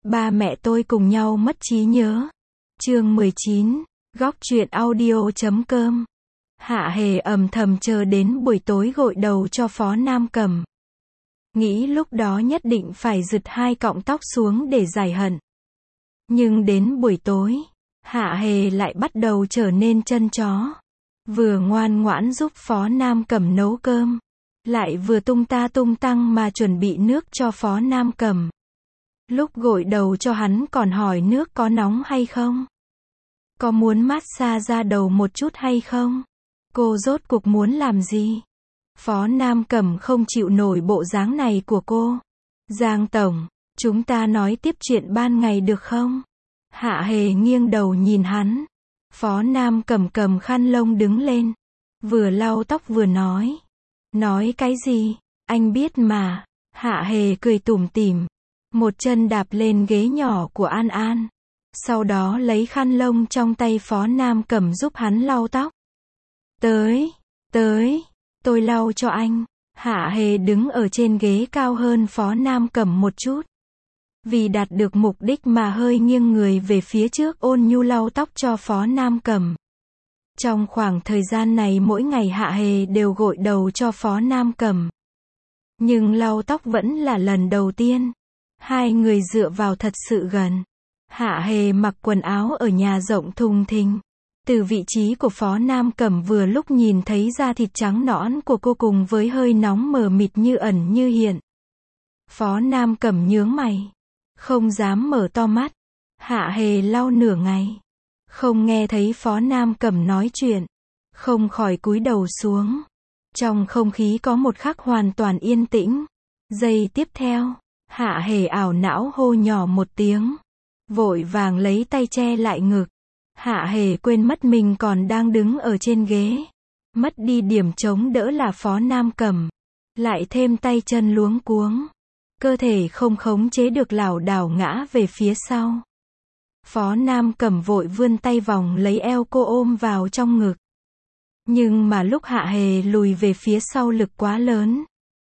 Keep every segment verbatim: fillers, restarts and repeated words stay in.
Ba mẹ tôi cùng nhau mất trí nhớ. Chương mười chín, góc truyện audio chấm com. Hạ Hề âm thầm chờ đến buổi tối gội đầu cho Phó Nam Cầm. Nghĩ lúc đó nhất định phải giật hai cọng tóc xuống để giải hận. Nhưng đến buổi tối, Hạ Hề lại bắt đầu trở nên chân chó. Vừa ngoan ngoãn giúp Phó Nam Cầm nấu cơm, lại vừa tung ta tung tăng mà chuẩn bị nước cho Phó Nam Cầm. Lúc gội đầu cho hắn còn hỏi nước có nóng hay không? Có muốn massage da đầu một chút hay không? Cô rốt cuộc muốn làm gì? Phó Nam Cầm không chịu nổi bộ dáng này của cô. Giang tổng, chúng ta nói tiếp chuyện ban ngày được không? Hạ Hề nghiêng đầu nhìn hắn. Phó Nam Cầm cầm khăn lông đứng lên, vừa lau tóc vừa nói. Nói cái gì? Anh biết mà. Hạ Hề cười tủm tỉm, một chân đạp lên ghế nhỏ của An An. Sau đó lấy khăn lông trong tay Phó Nam Cầm giúp hắn lau tóc. Tới, tới, tôi lau cho anh. Hạ Hề đứng ở trên ghế cao hơn Phó Nam Cầm một chút. Vì đạt được mục đích mà hơi nghiêng người về phía trước ôn nhu lau tóc cho Phó Nam Cầm. Trong khoảng thời gian này mỗi ngày Hạ Hề đều gội đầu cho Phó Nam Cầm. Nhưng lau tóc vẫn là lần đầu tiên. Hai người dựa vào thật sự gần. Hạ Hề mặc quần áo ở nhà rộng thùng thình. Từ vị trí của Phó Nam Cầm vừa lúc nhìn thấy da thịt trắng nõn của cô cùng với hơi nóng mờ mịt như ẩn như hiện. Phó Nam Cầm nhướng mày, không dám mở to mắt. Hạ Hề lau nửa ngày, không nghe thấy Phó Nam Cầm nói chuyện, không khỏi cúi đầu xuống. Trong không khí có một khắc hoàn toàn yên tĩnh. Giây tiếp theo, Hạ Hề ảo não hô nhỏ một tiếng, vội vàng lấy tay che lại ngực. Hạ Hề quên mất mình còn đang đứng ở trên ghế, mất đi điểm chống đỡ là Phó Nam Cầm, lại thêm tay chân luống cuống, cơ thể không khống chế được lảo đảo ngã về phía sau. Phó Nam Cầm vội vươn tay vòng lấy eo cô ôm vào trong ngực. Nhưng mà lúc Hạ Hề lùi về phía sau lực quá lớn.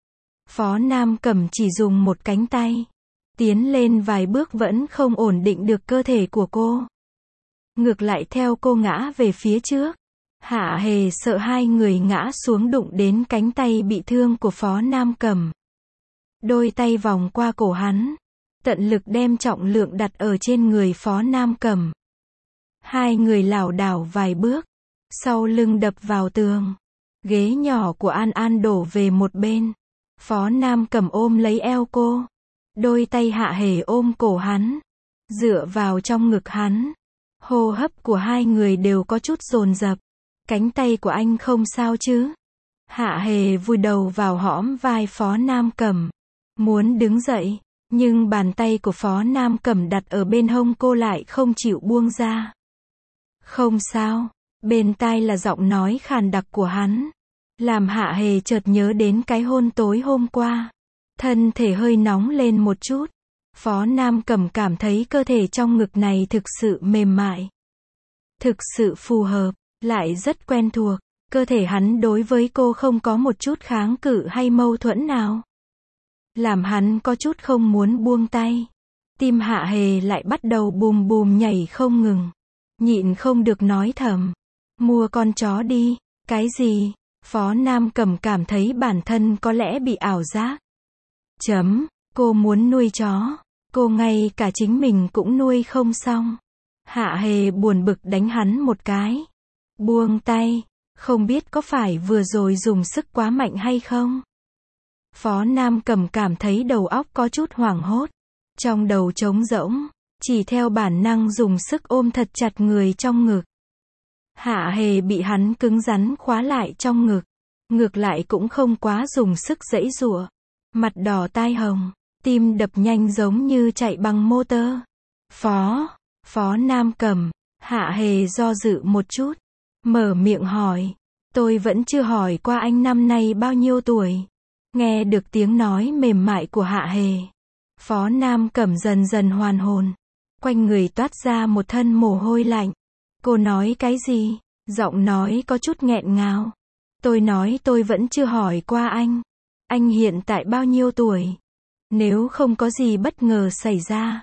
Phó Nam Cầm chỉ dùng một cánh tay, tiến lên vài bước vẫn không ổn định được cơ thể của cô. Ngược lại theo cô ngã về phía trước. Hạ Hề sợ hai người ngã xuống đụng đến cánh tay bị thương của Phó Nam Cầm. Đôi tay vòng qua cổ hắn, tận lực đem trọng lượng đặt ở trên người Phó Nam Cầm. Hai người lảo đảo vài bước, sau lưng đập vào tường. Ghế nhỏ của An An đổ về một bên. Phó Nam Cầm ôm lấy eo cô. Đôi tay Hạ Hề ôm cổ hắn, dựa vào trong ngực hắn. Hô hấp của hai người đều có chút dồn dập. Cánh tay của anh không sao chứ? Hạ Hề vùi đầu vào hõm vai Phó Nam Cầm, muốn đứng dậy, nhưng bàn tay của Phó Nam Cầm đặt ở bên hông cô lại không chịu buông ra. Không sao. Bên tai là giọng nói khàn đặc của hắn, làm Hạ Hề chợt nhớ đến cái hôn tối hôm qua. Thân thể hơi nóng lên một chút. Phó Nam Cầm cảm thấy cơ thể trong ngực này thực sự mềm mại, thực sự phù hợp, lại rất quen thuộc. Cơ thể hắn đối với cô không có một chút kháng cự hay mâu thuẫn nào, làm hắn có chút không muốn buông tay. Tim Hạ Hề lại bắt đầu bùm bùm nhảy không ngừng, nhịn không được nói thầm, mua con chó đi. Cái gì? Phó Nam Cầm cảm thấy bản thân có lẽ bị ảo giác. Chấm, cô muốn nuôi chó, cô ngay cả chính mình cũng nuôi không xong. Hạ Hề buồn bực đánh hắn một cái. Buông tay, không biết có phải vừa rồi dùng sức quá mạnh hay không? Phó Nam Cầm cảm thấy đầu óc có chút hoảng hốt, trong đầu trống rỗng, chỉ theo bản năng dùng sức ôm thật chặt người trong ngực. Hạ Hề bị hắn cứng rắn khóa lại trong ngực, ngược lại cũng không quá dùng sức giãy giụa, mặt đỏ tai hồng, tim đập nhanh giống như chạy bằng motor. Phó, Phó Nam Cầm. Hạ Hề do dự một chút, mở miệng hỏi, tôi vẫn chưa hỏi qua anh năm nay bao nhiêu tuổi. Nghe được tiếng nói mềm mại của Hạ Hề, Phó Nam Cầm dần dần hoàn hồn, quanh người toát ra một thân mồ hôi lạnh. Cô nói cái gì? Giọng nói có chút nghẹn ngào. Tôi nói tôi vẫn chưa hỏi qua anh. Anh hiện tại bao nhiêu tuổi? Nếu không có gì bất ngờ xảy ra,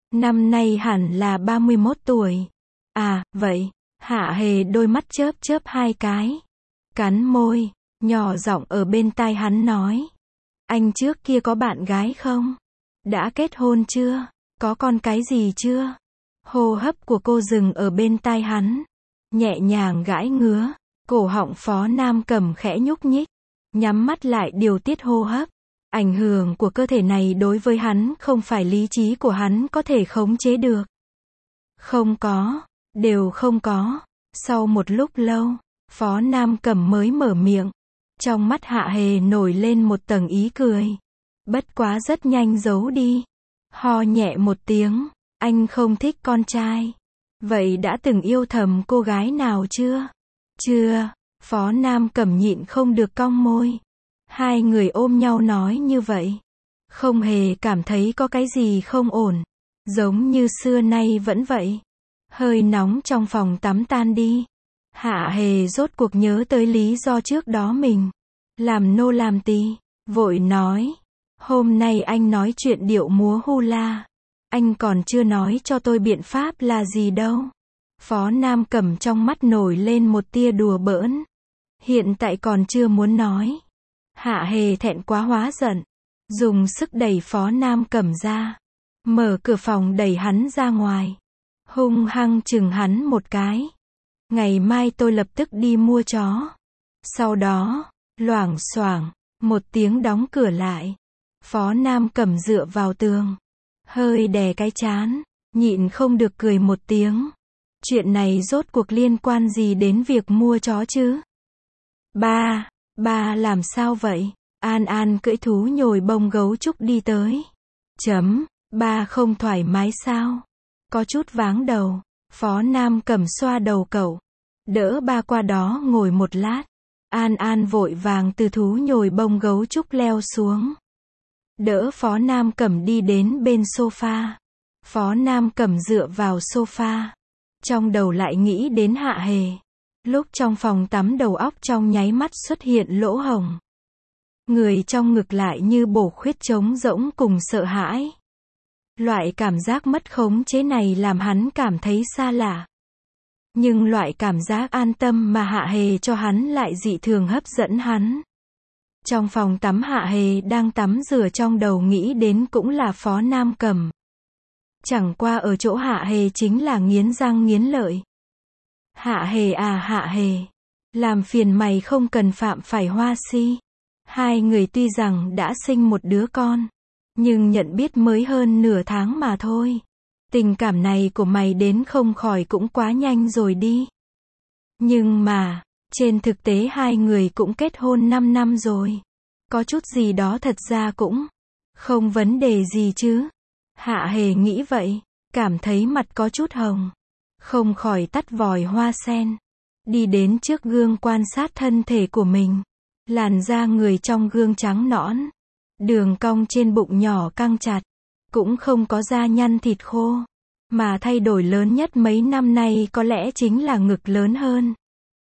Năm nay hẳn là ba mươi mốt tuổi. À, vậy. Hạ Hề đôi mắt chớp chớp hai cái. Cắn môi, nhỏ giọng ở bên tai hắn nói. Anh trước kia có bạn gái không? Đã kết hôn chưa? Có con cái gì chưa? Hô hấp của cô dừng ở bên tai hắn. Nhẹ nhàng gãi ngứa. Cổ họng Phó Nam Cẩm khẽ nhúc nhích. Nhắm mắt lại điều tiết hô hấp. Ảnh hưởng của cơ thể này đối với hắn không phải lý trí của hắn có thể khống chế được. Không có. Đều không có. Sau một lúc lâu, Phó Nam Cẩm mới mở miệng. Trong mắt Hạ Hề nổi lên một tầng ý cười. Bất quá rất nhanh giấu đi. Ho nhẹ một tiếng. Anh không thích con trai. Vậy đã từng yêu thầm cô gái nào chưa? Chưa. Phó Nam Cẩm nhịn không được cong môi. Hai người ôm nhau nói như vậy. Không hề cảm thấy có cái gì không ổn. Giống như xưa nay vẫn vậy. Hơi nóng trong phòng tắm tan đi. Hạ Hề rốt cuộc nhớ tới lý do trước đó mình làm nô làm tỳ, vội nói. Hôm nay anh nói chuyện điệu múa hula. Anh còn chưa nói cho tôi biện pháp là gì đâu. Phó Nam Cẩm trong mắt nổi lên một tia đùa bỡn. Hiện tại còn chưa muốn nói. Hạ Hề thẹn quá hóa giận. Dùng sức đẩy Phó Nam Cẩm ra. Mở cửa phòng đẩy hắn ra ngoài. Hung hăng chừng hắn một cái. Ngày mai tôi lập tức đi mua chó. Sau đó, loảng xoảng, một tiếng đóng cửa lại. Phó Nam Cẩm dựa vào tường. Hơi đè cái trán. Nhịn không được cười một tiếng. Chuyện này rốt cuộc liên quan gì đến việc mua chó chứ? Ba, ba làm sao vậy? An An cưỡi thú nhồi bông gấu trúc đi tới. Chấm, ba không thoải mái sao? Có chút váng đầu. Phó Nam Cẩm xoa đầu cậu. Đỡ ba qua đó ngồi một lát. An An vội vàng từ thú nhồi bông gấu trúc leo xuống. Đỡ Phó Nam Cẩm đi đến bên sofa. Phó Nam Cẩm dựa vào sofa. Trong đầu lại nghĩ đến Hạ Hề. Lúc trong phòng tắm đầu óc trong nháy mắt xuất hiện lỗ hổng. Người trong ngực lại như bổ khuyết trống rỗng cùng sợ hãi. Loại cảm giác mất khống chế này làm hắn cảm thấy xa lạ. Nhưng loại cảm giác an tâm mà Hạ Hề cho hắn lại dị thường hấp dẫn hắn. Trong phòng tắm Hạ Hề đang tắm rửa trong đầu nghĩ đến cũng là Phó Nam Cẩm. Chẳng qua ở chỗ Hạ Hề chính là nghiến răng nghiến lợi. Hạ Hề à Hạ Hề. Làm phiền mày không cần phạm phải Hoa Si. Hai người tuy rằng đã sinh một đứa con. Nhưng nhận biết mới hơn nửa tháng mà thôi. Tình cảm này của mày đến không khỏi cũng quá nhanh rồi đi. Nhưng mà, trên thực tế hai người cũng kết hôn năm năm rồi. Có chút gì đó thật ra cũng không vấn đề gì chứ. Hạ Hề nghĩ vậy, cảm thấy mặt có chút hồng. Không khỏi tắt vòi hoa sen. Đi đến trước gương quan sát thân thể của mình. Làn da người trong gương trắng nõn. Đường cong trên bụng nhỏ căng chặt. Cũng không có da nhăn thịt khô. Mà thay đổi lớn nhất mấy năm nay có lẽ chính là ngực lớn hơn.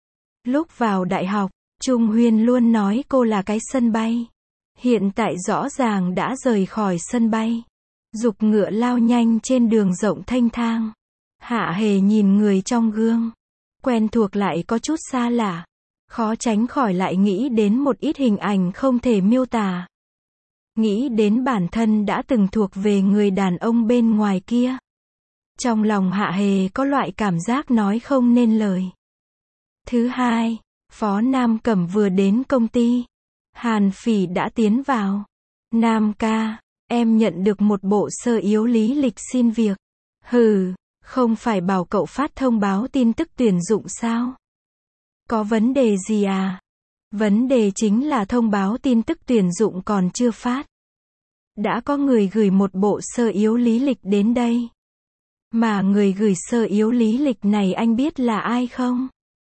Lúc vào đại học, Trung Huyên luôn nói cô là cái sân bay. Hiện tại rõ ràng đã rời khỏi sân bay. Giục ngựa lao nhanh trên đường rộng thênh thang. Hạ Hề nhìn người trong gương. Quen thuộc lại có chút xa lạ. Khó tránh khỏi lại nghĩ đến một ít hình ảnh không thể miêu tả. Nghĩ đến bản thân đã từng thuộc về người đàn ông bên ngoài kia. Trong lòng Hạ Hề có loại cảm giác nói không nên lời. Thứ hai, Phó Nam Cẩm vừa đến công ty. Hàn Phỉ đã tiến vào. Nam ca, em nhận được một bộ sơ yếu lý lịch xin việc. Hừ, không phải bảo cậu phát thông báo tin tức tuyển dụng sao? Có vấn đề gì à? Vấn đề chính là thông báo tin tức tuyển dụng còn chưa phát. Đã có người gửi một bộ sơ yếu lý lịch đến đây. Mà người gửi sơ yếu lý lịch này anh biết là ai không?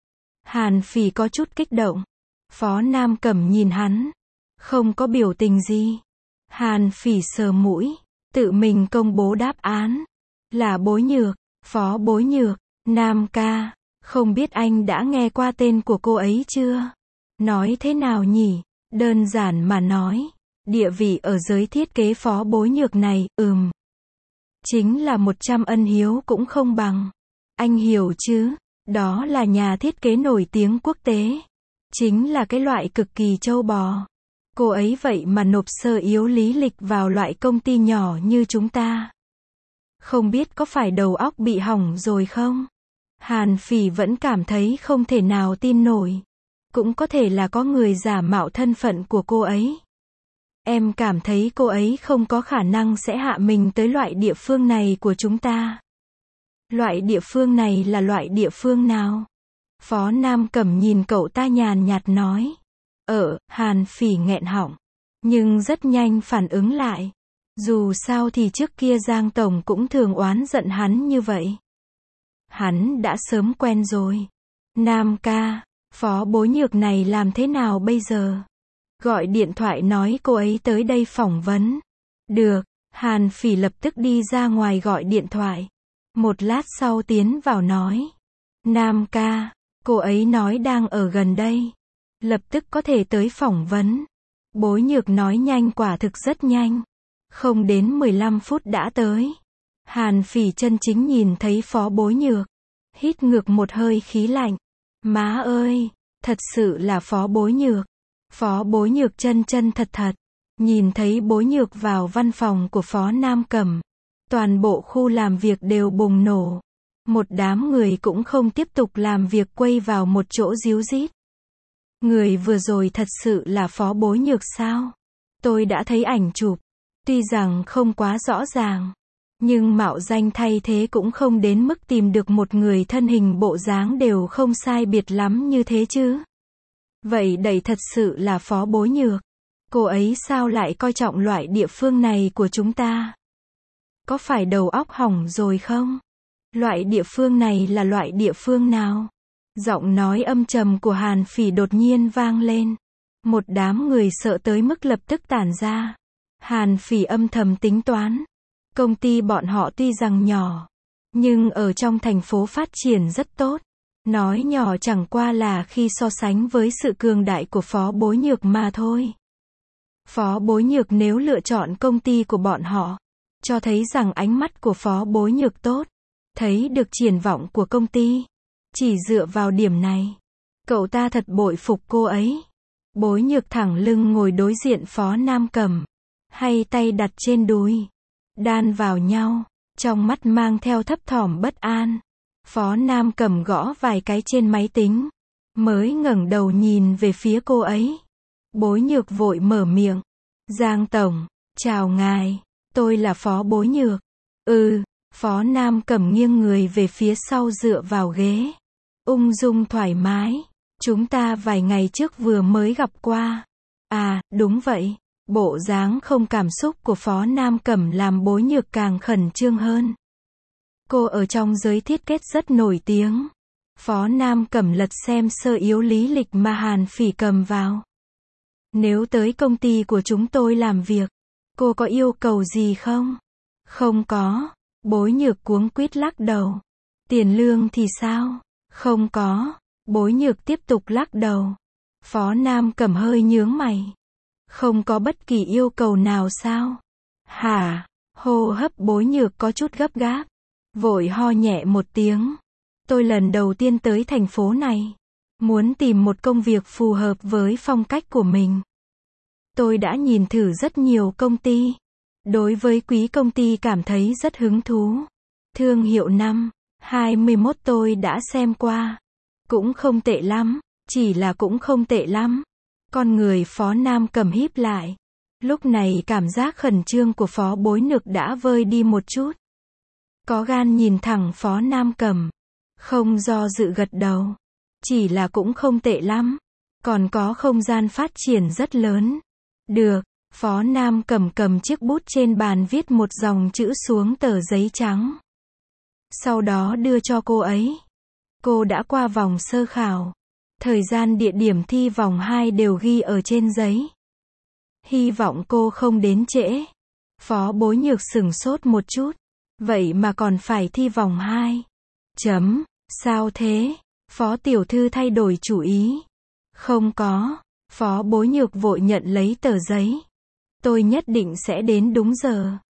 Hàn Phỉ có chút kích động. Phó Nam Cẩm nhìn hắn. Không có biểu tình gì. Hàn Phỉ sờ mũi. Tự mình công bố đáp án. Là Bối Nhược. Phó Bối Nhược. Nam ca. Không biết anh đã nghe qua tên của cô ấy chưa? Nói thế nào nhỉ? Đơn giản mà nói. Địa vị ở giới thiết kế Phó Bối Nhược này, ừm. Chính là một trăm ân hiếu cũng không bằng. Anh hiểu chứ? Đó là nhà thiết kế nổi tiếng quốc tế. Chính là cái loại cực kỳ trâu bò. Cô ấy vậy mà nộp sơ yếu lý lịch vào loại công ty nhỏ như chúng ta. Không biết có phải đầu óc bị hỏng rồi không? Hàn Phỉ vẫn cảm thấy không thể nào tin nổi. Cũng có thể là có người giả mạo thân phận của cô ấy. Em cảm thấy cô ấy không có khả năng sẽ hạ mình tới loại địa phương này của chúng ta. Loại địa phương này là loại địa phương nào? Phó Nam Cẩm nhìn cậu ta nhàn nhạt nói. Ở, Hàn Phỉ nghẹn họng. Nhưng rất nhanh phản ứng lại. Dù sao thì trước kia Giang Tổng cũng thường oán giận hắn như vậy. Hắn đã sớm quen rồi. Nam ca, Phó Bối Nhược này làm thế nào bây giờ? Gọi điện thoại nói cô ấy tới đây phỏng vấn. Được, Hàn Phỉ lập tức đi ra ngoài gọi điện thoại. Một lát sau tiến vào nói. Nam ca, cô ấy nói đang ở gần đây. Lập tức có thể tới phỏng vấn. Bối Nhược nói nhanh, quả thực rất nhanh. Không đến mười lăm phút đã tới. Hàn Phỉ chân chính nhìn thấy Phó Bối Nhược. Hít ngược một hơi khí lạnh. Má ơi, thật sự là Phó Bối Nhược. Phó Bối Nhược chân chân thật thật. Nhìn thấy Bối Nhược vào văn phòng của Phó Nam Cẩm. Toàn bộ khu làm việc đều bùng nổ. Một đám người cũng không tiếp tục làm việc quay vào một chỗ ríu rít. Người vừa rồi thật sự là Phó Bối Nhược sao? Tôi đã thấy ảnh chụp. Tuy rằng không quá rõ ràng. Nhưng mạo danh thay thế cũng không đến mức tìm được một người thân hình bộ dáng đều không sai biệt lắm như thế chứ. Vậy đẩy thật sự là Phó Bối Nhược. Cô ấy sao lại coi trọng loại địa phương này của chúng ta? Có phải đầu óc hỏng rồi không? Loại địa phương này là loại địa phương nào? Giọng nói âm trầm của Hàn Phỉ đột nhiên vang lên. Một đám người sợ tới mức lập tức tản ra. Hàn Phỉ âm thầm tính toán. Công ty bọn họ tuy rằng nhỏ, nhưng ở trong thành phố phát triển rất tốt. Nói nhỏ chẳng qua là khi so sánh với sự cường đại của Phó Bối Nhược mà thôi. Phó Bối Nhược nếu lựa chọn công ty của bọn họ, cho thấy rằng ánh mắt của Phó Bối Nhược tốt, thấy được triển vọng của công ty. Chỉ dựa vào điểm này, cậu ta thật bội phục cô ấy. Bối Nhược thẳng lưng ngồi đối diện Phó Nam Cẩm, hai tay đặt trên đùi, đan vào nhau, trong mắt mang theo thấp thỏm bất an. Phó Nam Cẩm gõ vài cái trên máy tính, mới ngẩng đầu nhìn về phía cô ấy. Bối Nhược vội mở miệng. Giang Tổng, chào ngài, tôi là Phó Bối Nhược. Ừ, Phó Nam Cẩm nghiêng người về phía sau dựa vào ghế. Ung dung thoải mái. Chúng ta vài ngày trước vừa mới gặp qua. À, đúng vậy. Bộ dáng không cảm xúc của Phó Nam Cẩm làm Bối Nhược càng khẩn trương hơn. Cô ở trong giới thiết kế rất nổi tiếng. Phó Nam Cẩm lật xem sơ yếu lý lịch mà Hàn Phỉ cầm vào. Nếu tới công ty của chúng tôi làm việc, cô có yêu cầu gì không? Không có. Bối Nhược cuống quýt lắc đầu. Tiền lương thì sao? Không có. Bối Nhược tiếp tục lắc đầu. Phó Nam Cẩm hơi nhướng mày. Không có bất kỳ yêu cầu nào sao? Hả? Hô hấp Bối Nhược có chút gấp gáp. Vội ho nhẹ một tiếng. Tôi lần đầu tiên tới thành phố này. Muốn tìm một công việc phù hợp với phong cách của mình. Tôi đã nhìn thử rất nhiều công ty. Đối với quý công ty cảm thấy rất hứng thú. Thương hiệu năm hai mươi mốt tôi đã xem qua. Cũng không tệ lắm. Chỉ là cũng không tệ lắm. Con người Phó Nam Cẩm híp lại. Lúc này cảm giác khẩn trương của Phó Bối Nhược đã vơi đi một chút. Có gan nhìn thẳng Phó Nam Cẩm. Không do dự gật đầu. Chỉ là cũng không tệ lắm. Còn có không gian phát triển rất lớn. Được. Phó Nam Cẩm cầm chiếc bút trên bàn viết một dòng chữ xuống tờ giấy trắng. Sau đó đưa cho cô ấy. Cô đã qua vòng sơ khảo. Thời gian địa điểm thi vòng hai đều ghi ở trên giấy. Hy vọng cô không đến trễ. Phó Bối Nhược sửng sốt một chút. Vậy mà còn phải thi vòng hai. Chấm. Sao thế? Phó tiểu thư thay đổi chủ ý. Không có. Phó Bối Nhược vội nhận lấy tờ giấy. Tôi nhất định sẽ đến đúng giờ.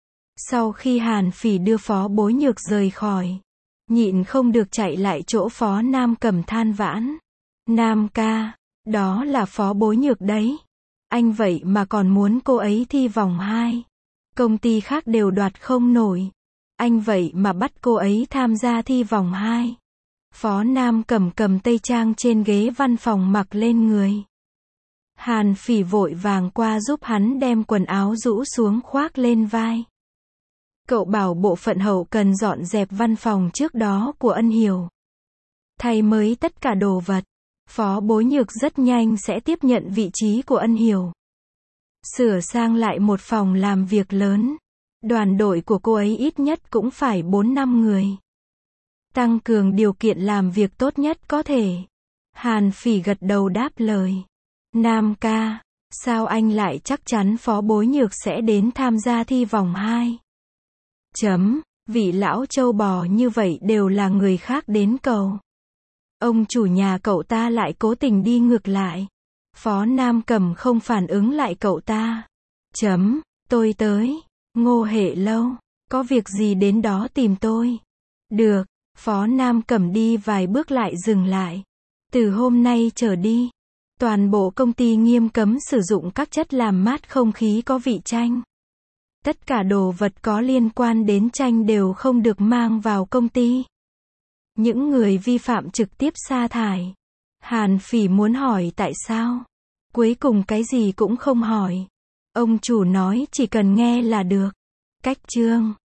Sau khi Hàn Phỉ đưa Phó Bối Nhược rời khỏi, nhịn không được chạy lại chỗ Phó Nam Cầm than vãn. Nam ca, đó là Phó Bối Nhược đấy. Anh vậy mà còn muốn cô ấy thi vòng hai. Công ty khác đều đoạt không nổi. Anh vậy mà bắt cô ấy tham gia thi vòng hai. Phó Nam Cầm cầm tây trang trên ghế văn phòng mặc lên người. Hàn Phỉ vội vàng qua giúp hắn đem quần áo rũ xuống khoác lên vai. Cậu bảo bộ phận hậu cần dọn dẹp văn phòng trước đó của Ân Hiểu. Thay mới tất cả đồ vật. Phó Bối Nhược rất nhanh sẽ tiếp nhận vị trí của Ân Hiểu. Sửa sang lại một phòng làm việc lớn. Đoàn đội của cô ấy ít nhất cũng phải bốn năm người. Tăng cường điều kiện làm việc tốt nhất có thể. Hàn Phỉ gật đầu đáp lời. Nam ca, sao anh lại chắc chắn Phó Bối Nhược sẽ đến tham gia thi vòng hai? Chấm, vị lão trâu bò như vậy đều là người khác đến cầu. Ông chủ nhà cậu ta lại cố tình đi ngược lại. Phó Nam Cầm không phản ứng lại cậu ta. Chấm, tôi tới. Ngô Hệ Lâu, có việc gì đến đó tìm tôi? Được, Phó Nam Cầm đi vài bước lại dừng lại. Từ hôm nay trở đi, toàn bộ công ty nghiêm cấm sử dụng các chất làm mát không khí có vị chanh. Tất cả đồ vật có liên quan đến chanh đều không được mang vào công ty. Những người vi phạm trực tiếp sa thải. Hàn Phỉ muốn hỏi tại sao. Cuối cùng cái gì cũng không hỏi. Ông chủ nói chỉ cần nghe là được. Cách chương